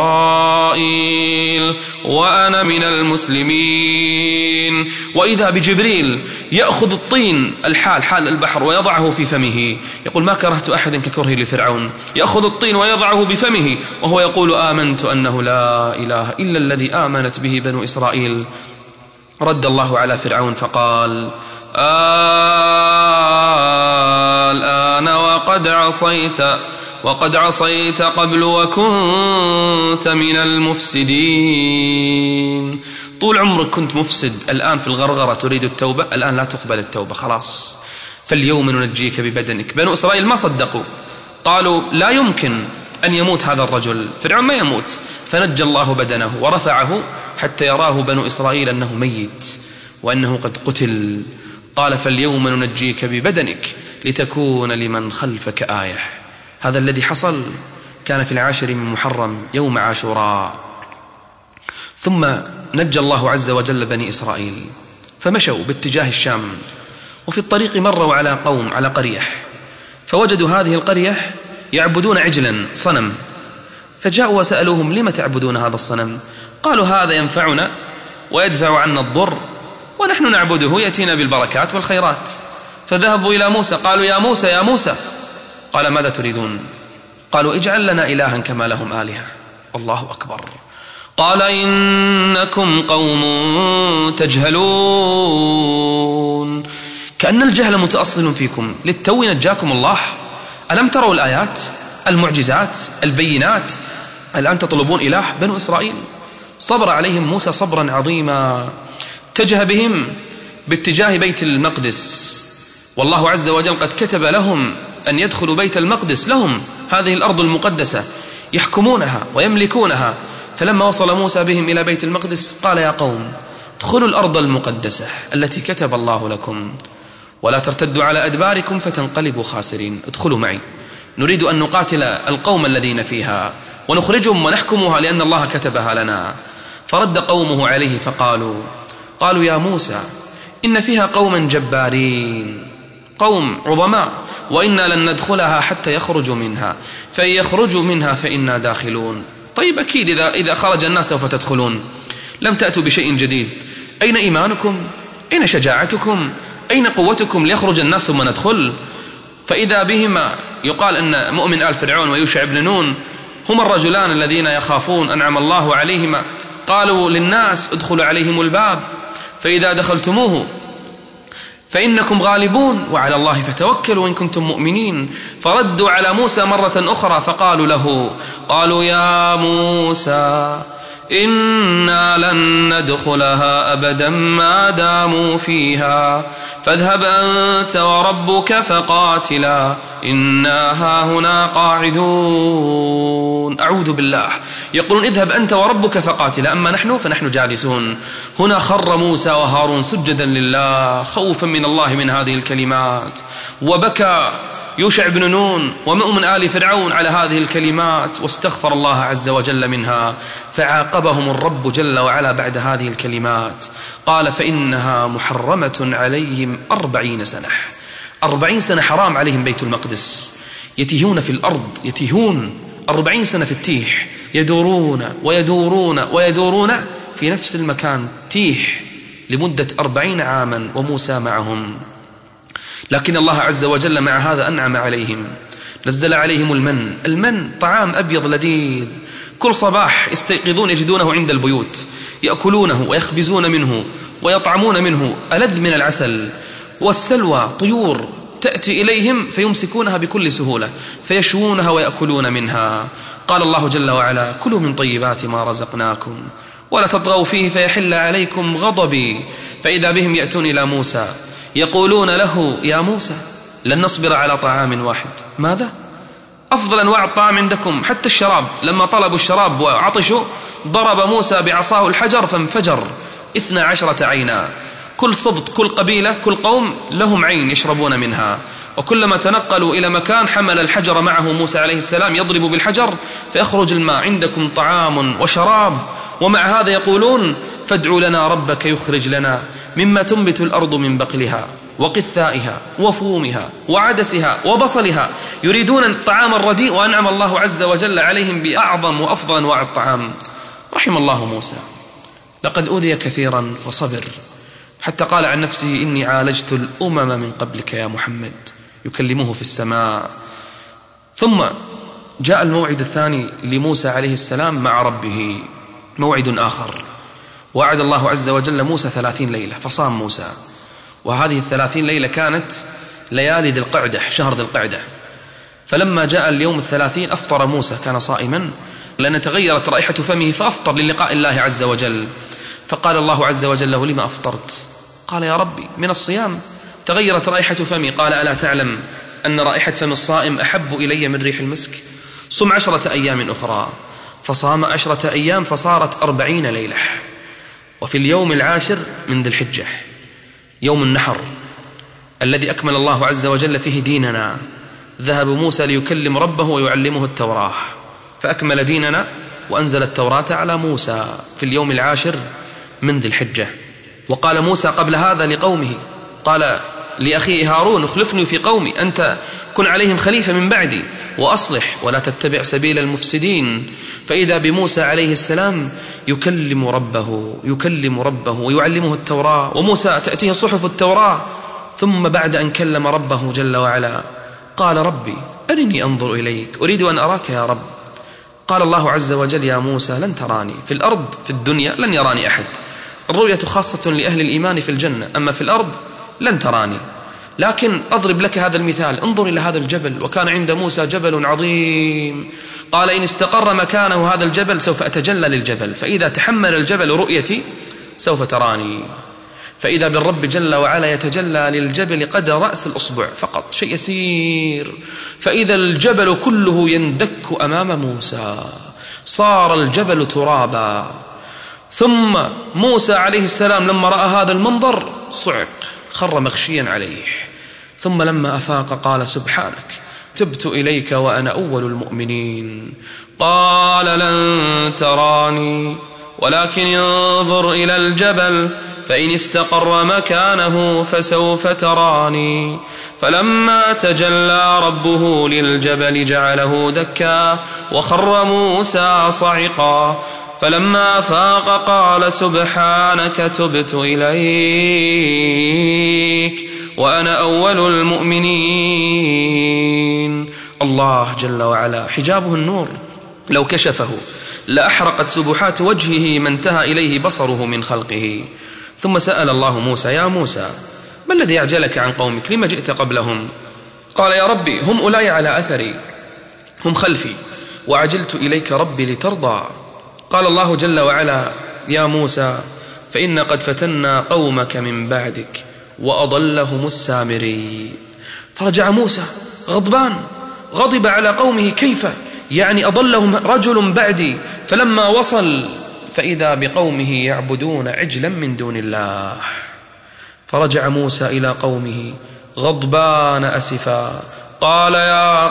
إسرائيل وأنا من المسلمين. وإذا بجبريل يأخذ الطين الحال حال البحر ويضعه في فمه، يقول ما كرهت أحد ككره لفرعون، يأخذ الطين ويضعه بفمه وهو يقول آمنت أنه لا إله إلا الذي آمنت به بنو إسرائيل. رد الله على فرعون فقال الآن وقد عصيت وقد عصيت قبل وكنت من المفسدين. طول عمرك كنت مفسد، الآن في الغرغرة تريد التوبة، الآن لا تقبل التوبة خلاص. فاليوم ننجيك ببدنك. بنو إسرائيل ما صدقوا، قالوا لا يمكن أن يموت هذا الرجل، فرعون ما يموت، فنجى الله بدنه ورفعه حتى يراه بنو إسرائيل أنه ميت وأنه قد قتل. قال فاليوم ننجيك ببدنك لتكون لمن خلفك آية. هذا الذي حصل كان في العاشر من محرم يوم عاشوراء. ثم نجى الله عز وجل بني إسرائيل فمشوا باتجاه الشام، وفي الطريق مروا على قوم على قرية، فوجدوا هذه القرية يعبدون عجلا صنم، فجاءوا وسألوهم لما تعبدون هذا الصنم؟ قالوا هذا ينفعنا ويدفع عنا الضر ونحن نعبده يأتينا بالبركات والخيرات. فذهبوا إلى موسى قالوا يا موسى يا موسى، قال ماذا تريدون؟ قالوا اجعل لنا إلها كما لهم آلهة. الله أكبر. قال إنكم قوم تجهلون، كأن الجهل متأصل فيكم، للتو نجاكم الله. ألم تروا الآيات المعجزات البينات؟ الآن تطلبون إله؟ بنو إسرائيل صبر عليهم موسى صبرا عظيما، اتجه بهم باتجاه بيت المقدس، والله عز وجل قد كتب لهم أن يدخلوا بيت المقدس، لهم هذه الأرض المقدسة يحكمونها ويملكونها. فلما وصل موسى بهم إلى بيت المقدس قال يا قوم ادخلوا الأرض المقدسة التي كتب الله لكم ولا ترتدوا على أدباركم فتنقلبوا خاسرين. ادخلوا معي، نريد أن نقاتل القوم الذين فيها ونخرجهم ونحكمها لأن الله كتبها لنا. فرد قومه عليه فقالوا قالوا يا موسى إن فيها قوما جبارين، قوم عظماء، وإنا لن ندخلها حتى يخرجوا منها، فإن يخرجوا منها فإنا داخلون. طيب أكيد إذا, إذا خرج الناس سوف تدخلون، لم تأتوا بشيء جديد. أين إيمانكم؟ أين شجاعتكم؟ أين قوتكم ليخرج الناس ثم ندخل؟ فإذا بهما يقال أن مؤمن آل فرعون ويوشع بن نون هما الرجلان الذين يخافون أنعم الله عليهما، قالوا للناس ادخلوا عليهم الباب فإذا دخلتموه فإنكم غالبون وعلى الله فتوكلوا إن كنتم مؤمنين. فردوا على موسى مرة أخرى فقالوا له قالوا يا موسى إنا لن ندخلها أبدا ما داموا فيها فاذهب أنت وربك فقاتلا إنا هاهنا قاعدون. أعوذ بالله، يقولون اذهب أنت وربك فقاتلا، أما نحن فنحن جالسون. هنا خر موسى وهارون سجدا لله خوفا من الله من هذه الكلمات، وبكى يوشع بن نون ومؤمن آل فرعون على هذه الكلمات واستغفر الله عز وجل منها. فعاقبهم الرب جل وعلا بعد هذه الكلمات قال فإنها محرمة عليهم أربعين سنة. أربعين سنة حرام عليهم بيت المقدس، يتيهون في الأرض، يتيهون أربعين سنة في التيح، يدورون ويدورون ويدورون في نفس المكان تيح لمدة أربعين عاما وموسى معهم. لكن الله عز وجل مع هذا أنعم عليهم، نزل عليهم المن. المن طعام أبيض لذيذ، كل صباح يستيقظون يجدونه عند البيوت، يأكلونه ويخبزون منه ويطعمون منه ألذ من العسل. والسلوى طيور تأتي إليهم فيمسكونها بكل سهولة فيشوونها ويأكلون منها. قال الله جل وعلا كلوا من طيبات ما رزقناكم ولا تطغوا فيه فيحل عليكم غضبي. فإذا بهم يأتون إلى موسى يقولون له يا موسى لن نصبر على طعام واحد، ماذا؟ أفضل أنواع الطعام عندكم حتى الشراب. لما طلبوا الشراب وعطشوا ضرب موسى بعصاه الحجر فانفجر اثنا عشرة عينا، كل سبط كل قبيلة كل قوم لهم عين يشربون منها. وكلما تنقلوا إلى مكان حمل الحجر معه موسى عليه السلام يضرب بالحجر فيخرج الماء. عندكم طعام وشراب، ومع هذا يقولون فادعوا لنا ربك يخرج لنا مما تنبت الأرض من بقلها وقثائها وفومها وعدسها وبصلها. يريدون الطعام الرديء وأنعم الله عز وجل عليهم بأعظم وأفضل أنواع الطعام. رحم الله موسى، لقد أوذي كثيرا فصبر، حتى قال عن نفسه إني عالجت الأمم من قبلك يا محمد، يكلمه في السماء. ثم جاء الموعد الثاني لموسى عليه السلام مع ربه، موعد آخر. وعد الله عز وجل موسى ثلاثين ليلة فصام موسى، وهذه الثلاثين ليلة كانت ليالي ذي القعدة، شهر ذي القعدة. فلما جاء اليوم الثلاثين أفطر موسى، كان صائما لأن تغيرت رائحة فمه فأفطر للقاء الله عز وجل. فقال الله عز وجل له لما أفطرت؟ قال يا ربي من الصيام تغيرت رائحة فمي. قال ألا تعلم أن رائحة فم الصائم أحب إلي من ريح المسك؟ صم عشرة أيام أخرى. فصام عشرة أيام فصارت أربعين ليلة. وفي اليوم العاشر من ذي الحجة يوم النحر الذي أكمل الله عز وجل فيه ديننا، ذهب موسى ليكلم ربه ويعلمه التوراة، فأكمل ديننا وأنزل التوراة على موسى في اليوم العاشر من ذي الحجة. وقال موسى قبل هذا لقومه، قال لأخيه هارون اخلفني في قومي، أنت كن عليهم خليفة من بعدي وأصلح ولا تتبع سبيل المفسدين. فإذا بموسى عليه السلام يكلم ربه يكلم ربه ويعلمه التوراة، وموسى تأتيه صحف التوراة. ثم بعد أن كلم ربه جل وعلا قال ربي أرني أنظر إليك أريد أن أراك يا رب. قال الله عز وجل يا موسى لن تراني في الأرض، في الدنيا لن يراني أحد، الرؤية خاصة لأهل الإيمان في الجنة، أما في الأرض لن تراني. لكن أضرب لك هذا المثال، انظر إلى هذا الجبل، وكان عند موسى جبل عظيم، قال إن استقر مكانه هذا الجبل سوف أتجلى للجبل، فإذا تحمل الجبل رؤيتي سوف تراني. فإذا بالرب جل وعلا يتجلى للجبل قدر رأس الأصبع فقط، شيء يسير، فإذا الجبل كله يندك أمام موسى. صار الجبل ترابا. ثم موسى عليه السلام لما رأى هذا المنظر صعق، خر مغشيا عليه، ثم لما أفاق قال سبحانك تبت إليك وأنا أول المؤمنين. قال لن تراني ولكن انظر إلى الجبل فإن استقر مكانه فسوف تراني. فلما تجلى ربه للجبل جعله دكا وخر موسى صعقا. فلما فاق قال سبحانك تبت إليك وأنا أول المؤمنين. الله جل وعلا حجابه النور، لو كشفه لأحرقت سبحات وجهه ما انتهى إليه بصره من خلقه. ثم سأل الله موسى يا موسى ما الذي أعجلك عن قومك، لما جئت قبلهم؟ قال يا ربي هم أولاي على أثري، هم خلفي، وعجلت إليك ربي لترضى. قال الله جل وعلا يا موسى فإن قد فتنا قومك من بعدك وأضلهم السامري. فرجع موسى غضبان، غضب على قومه، كيف يعني أضلهم رجل بعدي؟ فلما وصل فإذا بقومه يعبدون عجلا من دون الله. فرجع موسى إلى قومه غضبان أسفا، قال يا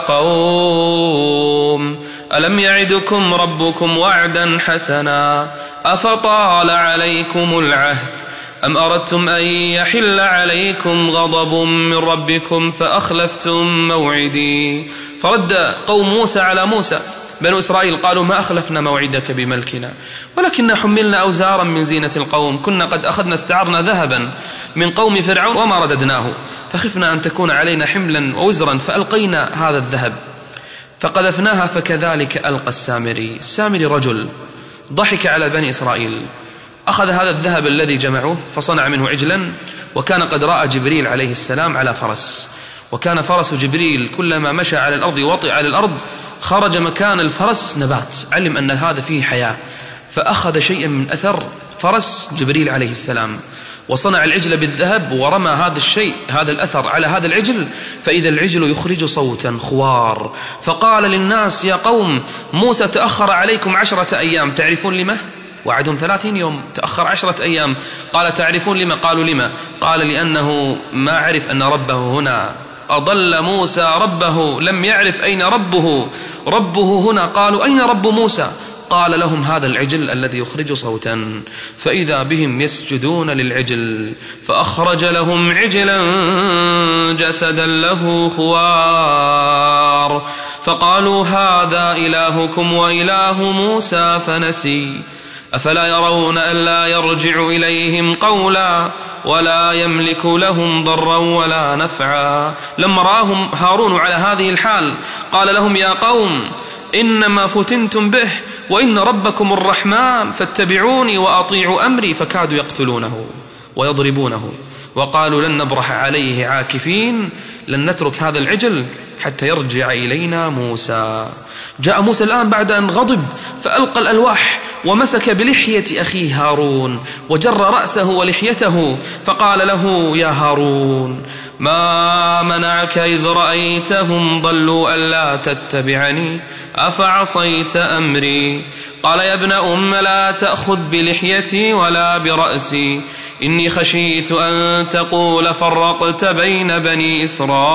قوم ألم يعدكم ربكم وعدا حسنا أفطال عليكم العهد أم أردتم أن يحل عليكم غضب من ربكم فأخلفتم موعدي. فرد قوم موسى على موسى، بنو إسرائيل قالوا ما أخلفنا موعدك بملكنا ولكننا حملنا أوزارا من زينة القوم، كنا قد أخذنا استعرنا ذهبا من قوم فرعون وما رددناه، فخفنا أن تكون علينا حملا ووزرا فألقينا هذا الذهب فقذفناها فكذلك ألقى السامري. السامري رجل ضحك على بني إسرائيل، أخذ هذا الذهب الذي جمعوه فصنع منه عجلا، وكان قد رأى جبريل عليه السلام على فرس، وكان فرس جبريل كلما مشى على الأرض وطئ على الأرض خرج مكان الفرس نبات، علم أن هذا فيه حياة، فأخذ شيئا من أثر فرس جبريل عليه السلام وصنع العجل بالذهب ورمى هذا الشيء هذا الأثر على هذا العجل، فإذا العجل يخرج صوتا خوار. فقال للناس يا قوم موسى تأخر عليكم عشرة أيام، تعرفون لما؟ وعدهم ثلاثين يوم، تأخر عشرة أيام. قال تعرفون لما؟ قالوا لما؟ قال لأنه ما عرف أن ربه هنا، أضل موسى ربه لم يعرف أين ربه، ربه هنا. قالوا أين رب موسى؟ قال لهم هذا العجل الذي يخرج صوتا، فإذا بهم يسجدون للعجل فأخرج لهم عجلا جسدا له خوار، فقالوا هذا إلهكم وإله موسى فنسي أفلا يرون ألا يرجع إليهم قولا ولا يملك لهم ضرا ولا نفعا. لما رآهم هارون على هذه الحال قال لهم يا قوم إنما فتنتم به وإن ربكم الرحمن فاتبعوني وأطيعوا أمري، فكادوا يقتلونه ويضربونه وقالوا لن نبرح عليه عاكفين، لن نترك هذا العجل حتى يرجع إلينا موسى. جاء موسى الآن بعد أن غضب فألقى الألواح ومسك بلحية أخيه هارون وجر رأسه ولحيته فقال له يا هارون ما منعك إذ رأيتهم ضلوا ألا تتبعني أفعصيت أمري؟ قال يا ابن أم لا تأخذ بلحيتي ولا برأسي، إني خشيت أن تقول فرقت بين بني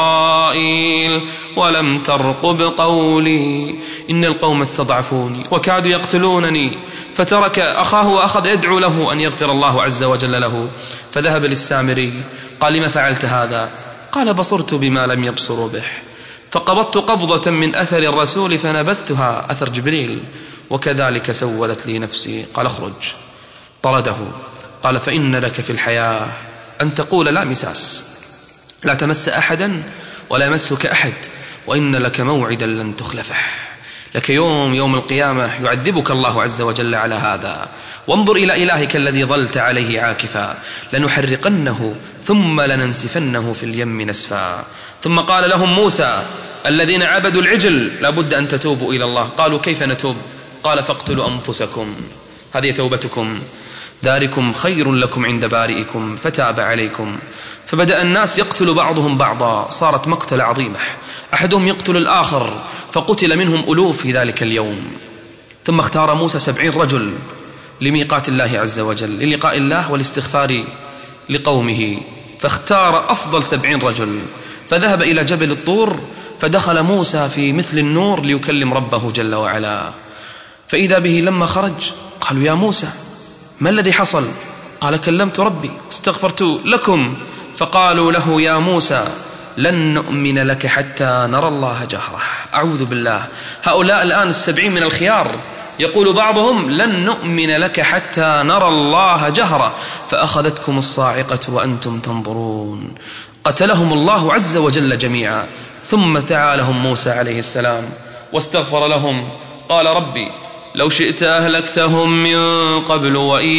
إسرائيل ولم ترقب قولي، إن القوم استضعفوني وكادوا يقتلونني. فترك أخاه وأخذ يدعو له أن يغفر الله عز وجل له. فذهب للسامري قال لما فعلت هذا؟ قال بصرت بما لم يبصروا به، فقبضت قبضة من أثر الرسول فنبذتها، أثر جبريل، وكذلك سولت لي نفسي. قال اخرج. طرده. قال فإن لك في الحياة أن تقول لا مساس، لا تمس أحدا ولا يمسك أحد، وإن لك موعدا لن تخلفه، لك يوم يوم القيامة يعذبك الله عز وجل على هذا. وانظر إلى إلهك الذي ظلت عليه عاكفا، لنحرقنه ثم لننسفنه في اليم نسفا. ثم قال لهم موسى الذين عبدوا العجل لابد أن تتوبوا إلى الله. قالوا كيف نتوب؟ قال فاقتلوا أنفسكم، هذه توبتكم، ذلكم خير لكم عند بارئكم فتاب عليكم. فبدأ الناس يقتل بعضهم بعضا، صارت مقتل عظيمة، أحدهم يقتل الآخر، فقتل منهم ألوف في ذلك اليوم. ثم اختار موسى سبعين رجل لميقات الله عز وجل، للقاء الله والاستغفار لقومه، فاختار أفضل سبعين رجل، فذهب إلى جبل الطور، فدخل موسى في مثل النور ليكلم ربه جل وعلا، فإذا به لما خرج قالوا يا موسى ما الذي حصل؟ قال كلمت ربي استغفرت لكم. فقالوا له يا موسى لن نؤمن لك حتى نرى الله جهرة. أعوذ بالله، هؤلاء الآن السبعين من الخيار يقول بعضهم لن نؤمن لك حتى نرى الله جهرة، فأخذتكم الصاعقة وأنتم تنظرون، قتلهم الله عز وجل جميعا. ثم دعا لهم موسى عليه السلام واستغفر لهم، قال ربي لو شئت أهلكتهم من قبل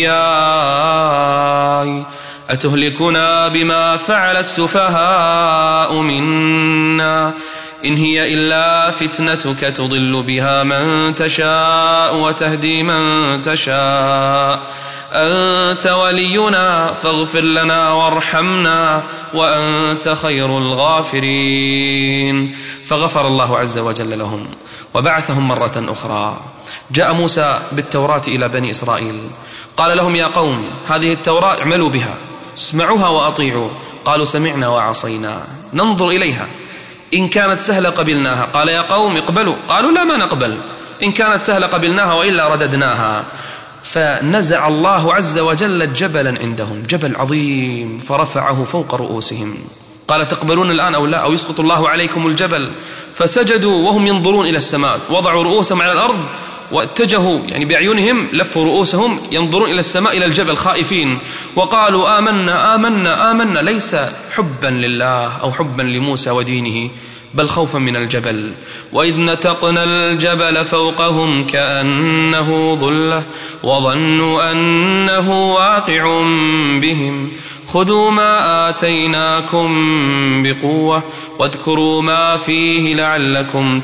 وإياي أتهلكنا بما فعل السفهاء منا إن هي إلا فتنتك تضل بها من تشاء وتهدي من تشاء أنت ولينا فاغفر لنا وارحمنا وأنت خير الغافرين. فغفر الله عز وجل لهم وبعثهم مرة أخرى. جاء موسى بالتوراة إلى بني إسرائيل، قال لهم يا قوم هذه التوراة اعملوا بها، اسمعوها وأطيعوا. قالوا سمعنا وعصينا، ننظر إليها، إن كانت سهلة قبلناها. قال يا قوم اقبلوا، قالوا لا ما نقبل، إن كانت سهلة قبلناها وإلا رددناها. فنزع الله عز وجل جبلا عندهم، جبل عظيم، فرفعه فوق رؤوسهم. قال تقبلون الآن أو لا أو يسقط الله عليكم الجبل؟ فسجدوا وهم ينظرون إلى السماء، وضعوا رؤوسهم على الأرض واتجهوا يعني بأعينهم، لفوا رؤوسهم ينظرون إلى السماء إلى الجبل خائفين، وقالوا آمنا آمنا آمنا، ليس حبا لله أو حبا لموسى ودينه بل خوفا من الجبل. وإذ نتقنا الجبل فوقهم كأنه ظلة وظنوا أنه واقع بهم خذوا ما آتيناكم بقوة واذكروا ما فيه لعلكم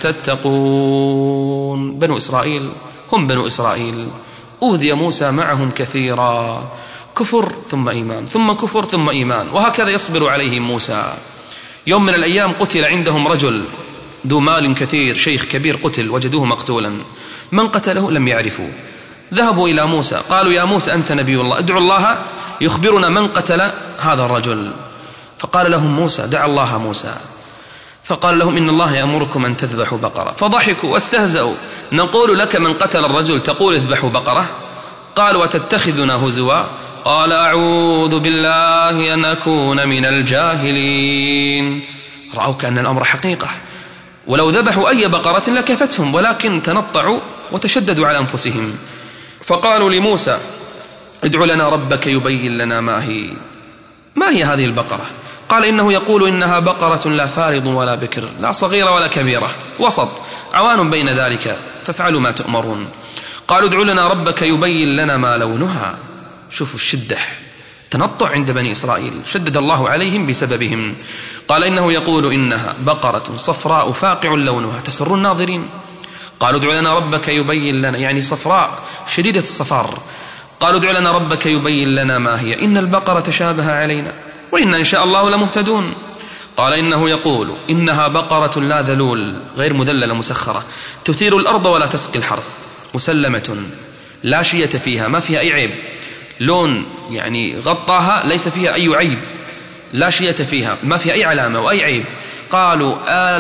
تتقون. بنو إسرائيل هم بنو إسرائيل، أوذي موسى معهم كثيرا، كفر ثم إيمان ثم كفر ثم إيمان، وهكذا يصبر عليهم موسى. يوم من الأيام قتل عندهم رجل ذو مال كثير، شيخ كبير قتل، وجدوه مقتولا. من قتله لم يعرفوا. ذهبوا إلى موسى قالوا يا موسى أنت نبي الله، ادعو الله يخبرنا من قتل هذا الرجل. فقال لهم موسى دعا الله موسى، فقال لهم إن الله يأمركم أن تذبحوا بقرة. فضحكوا واستهزأوا، نقول لك من قتل الرجل تقول اذبحوا بقرة؟ قال وتتخذنا هزوا؟ قال أعوذ بالله أن أكون من الجاهلين. رأوا كأن الأمر حقيقة، ولو ذبحوا أي بقرة لكفتهم، ولكن تنطعوا وتشددوا على أنفسهم. فقالوا لموسى ادع لنا ربك يبين لنا ما هي ما هي هذه البقرة. قال إنه يقول إنها بقرة لا فارض ولا بكر، لا صغيرة ولا كبيرة، وسط عوان بين ذلك، فافعلوا ما تؤمرون. قالوا ادع لنا ربك يبين لنا ما لونها. شوفوا الشدة، تنطع عند بني إسرائيل، شدد الله عليهم بسببهم. قال إنه يقول إنها بقرة صفراء فاقع لونها تسر الناظرين. قالوا ادع لنا ربك يبين لنا، يعني صفراء شديدة الصفار. قالوا ادع لنا ربك يبين لنا ما هي إن البقرة تشابه علينا وإنا إن شاء الله لمهتدون. قال إنه يقول إنها بقرة لا ذلول غير مذللة مسخرة تثير الأرض ولا تسقي الحرث، مسلمة لا شية فيها، ما فيها أي عيب، لون يعني غطاها ليس فيها أي عيب، لا شية فيها، ما فيها أي علامة وأي عيب. قالوا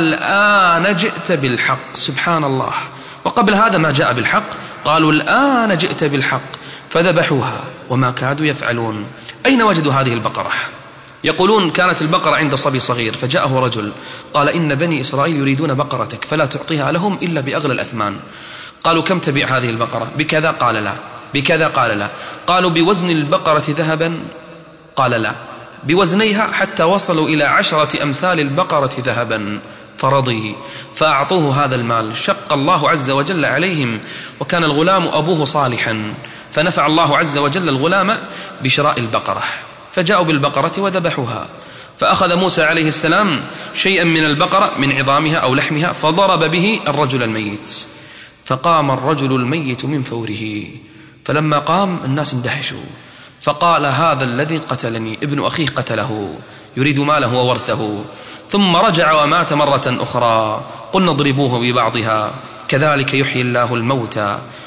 الآن جئت بالحق، سبحان الله، وقبل هذا ما جاء بالحق. قالوا الآن جئت بالحق، فذبحوها وما كادوا يفعلون. أين وجدوا هذه البقرة؟ يقولون كانت البقرة عند صبي صغير، فجاءه رجل قال إن بني إسرائيل يريدون بقرتك فلا تعطيها لهم إلا بأغلى الأثمان. قالوا كم تبيع هذه البقرة؟ بكذا. قال لا. بكذا؟ قال لا. قالوا بوزن البقرة ذهبا؟ قال لا. بوزنيها حتى وصلوا إلى عشرة أمثال البقرة ذهبا، فرضي، فأعطوه هذا المال. شق الله عز وجل عليهم، وكان الغلام أبوه صالحا، فنفع الله عز وجل الغلام بشراء البقرة، فجاءوا بالبقرة وذبحوها. فأخذ موسى عليه السلام شيئا من البقرة من عظامها أو لحمها، فضرب به الرجل الميت، فقام الرجل الميت من فوره. فلما قام الناس اندهشوا، فقال هذا الذي قتلني ابن أخيه قتله، يريد ماله وورثه. ثم رجع ومات مرة أخرى. قلنا اضربوه ببعضها كذلك يحيي الله الموتى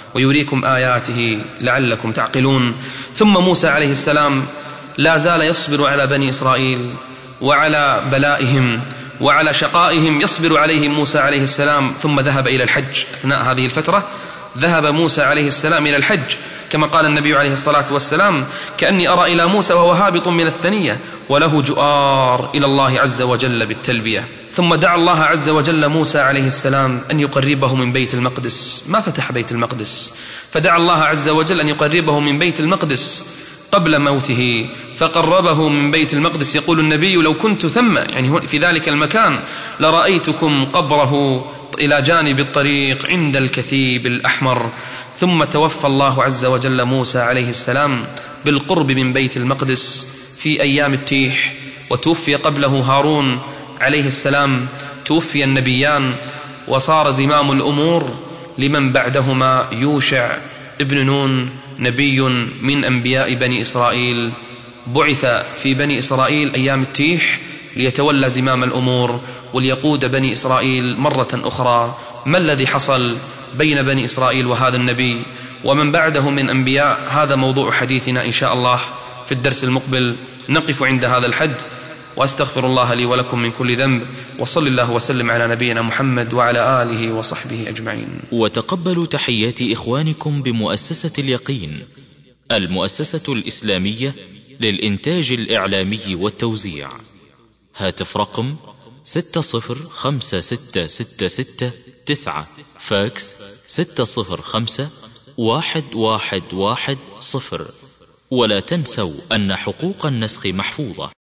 ويريكم آياته لعلكم تعقلون. ثم موسى عليه السلام لا زال يصبر على بني إسرائيل وعلى بلائهم وعلى شقائهم، يصبر عليهم موسى عليه السلام، ثم ذهب إلى الحج. أثناء هذه الفترة ذهب موسى عليه السلام إلى الحج، كما قال النبي عليه الصلاة والسلام: كأني أرى إلى موسى وهو هابط من الثنية وله جؤار إلى الله عز وجل بالتلبية. ثم دعا الله عز وجل موسى عليه السلام أن يقربه من بيت المقدس، ما فتح بيت المقدس، فدعا الله عز وجل أن يقربه من بيت المقدس قبل موته، فقربه من بيت المقدس. يقول النبي: لو كنت ثم، يعني في ذلك المكان، لرأيتكم قبره إلى جانب الطريق عند الكثيب الأحمر. ثم توفى الله عز وجل موسى عليه السلام بالقرب من بيت المقدس في أيام التيح، وتوفي قبله هارون عليه السلام. توفي النبيان وصار زمام الأمور لمن بعدهما يوشع ابن نون، نبي من أنبياء بني إسرائيل، بعث في بني إسرائيل أيام التيح ليتولى زمام الأمور وليقود بني إسرائيل مرة أخرى. ما الذي حصل بين بني إسرائيل وهذا النبي ومن بعده من أنبياء؟ هذا موضوع حديثنا إن شاء الله في الدرس المقبل. نقف عند هذا الحد، وأستغفر الله لي ولكم من كل ذنب، وصل الله وسلم على نبينا محمد وعلى آله وصحبه أجمعين. وتقبلوا تحيات إخوانكم بمؤسسة اليقين، المؤسسة الإسلامية للإنتاج الإعلامي والتوزيع. هاتف رقم ستة صفر خمسة ستة ستة ستة تسعة، فاكس ستة صفر خمسة واحد واحد واحد صفر. ولا تنسوا أن حقوق النسخ محفوظة.